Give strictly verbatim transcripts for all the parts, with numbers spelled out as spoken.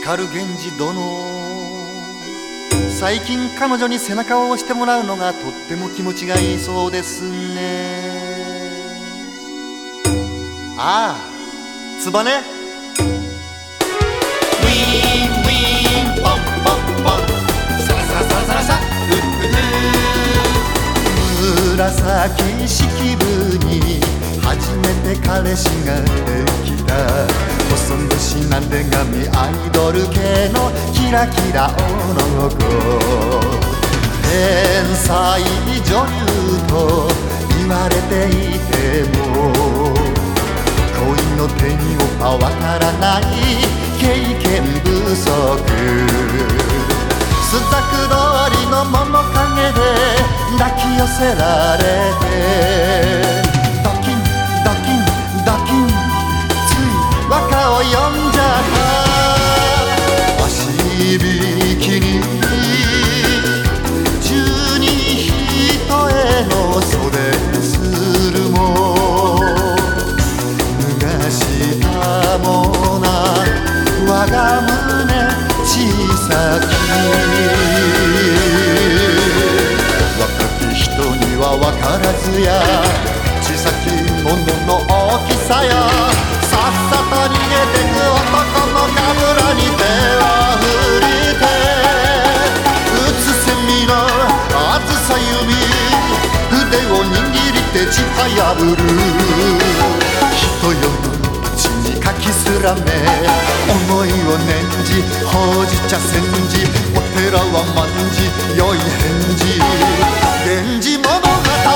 光源氏殿、最近彼女に背中を押してもらうのがとっても気持ちがいいそうですね。ああ、つばね。 ウィーンウィーンポンポンポン、サラサラサラサラサ、ウッウッ。 紫式部に初めて彼氏ができた。細虫なんて髪アイドル系のキラキラ女の子。天才女優と言われていても恋の手にオパわからない経験不足。朱雀通りの面影で抱き寄せられて、ドキンドキンドキン、つい和歌を詠んじゃった。足引きに十二人への袖するも脱がしたもな我が胸小さき。若き人には分からずや小さきものの大きさや、さっさと逃げてく男のかぶらに手を振りて、うつせみのあずさ指腕を握りてちはやぶる。人よの血にかきすらめ思いを念じほうじ茶煎じ、お寺はまんじ良い返事源氏物語。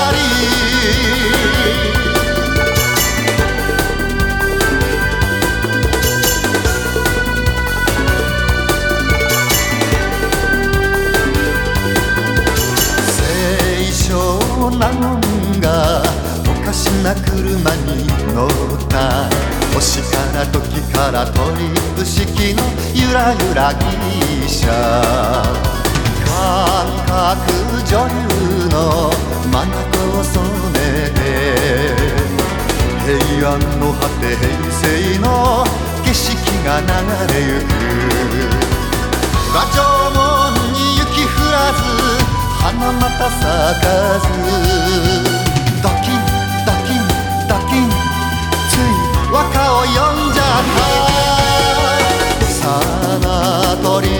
なんがおかしな車に乗った。星から時からトリップ式のゆらゆら汽車。感覚女優の眼を染めて、平安の果て平成の景色が流れゆく。馬上門に雪降らず花また咲かず、ドキンドキンドキン、つい和歌を詠んじゃった。さなとり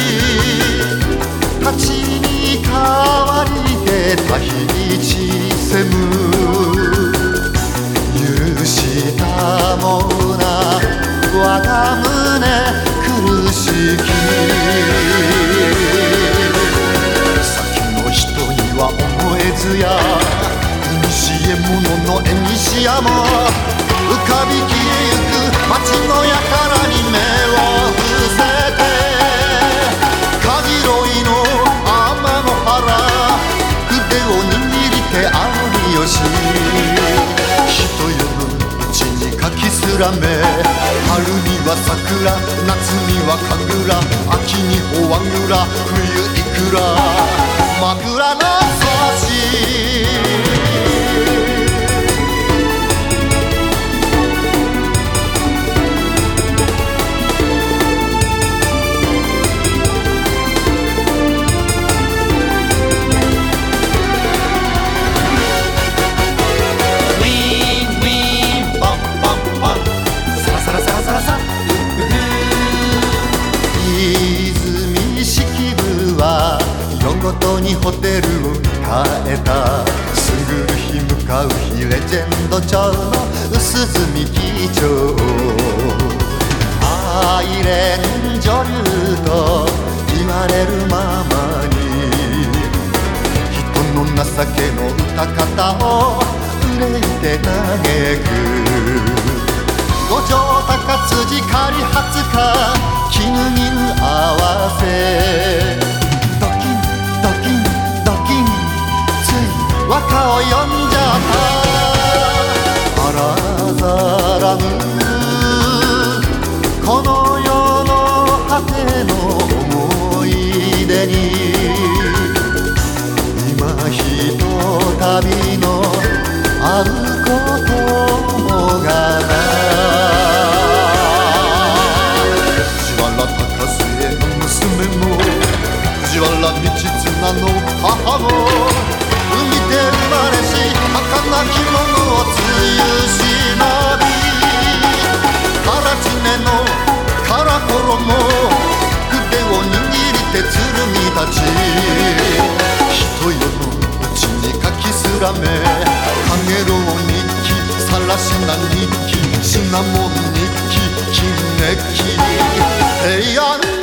たちに代わりてたひちせむ、許したもな我が胸苦しき。思えずや古物の絵にしやも浮かび消えゆく街のやからに目を伏せて、かじろいの天の原筆を握りてありよし。人よの血にかきすらめ春には桜夏には神楽秋にフォアグラ冬いくら枕のごとにホテルを変えた。すぐる日向かう日レジェンド調の薄墨機長。アイレン女優と言われるままに人の情けの歌方を憂いて嘆く。五条高辻狩初か絹銀合わせ、和歌を詠んじゃった。あらざらぬこの世の果ての思い出に今ひとたびの会うこともがな剣たち人世のうちに書きすらめかげろう日記さらしな日記シナモン日記金メッキ平安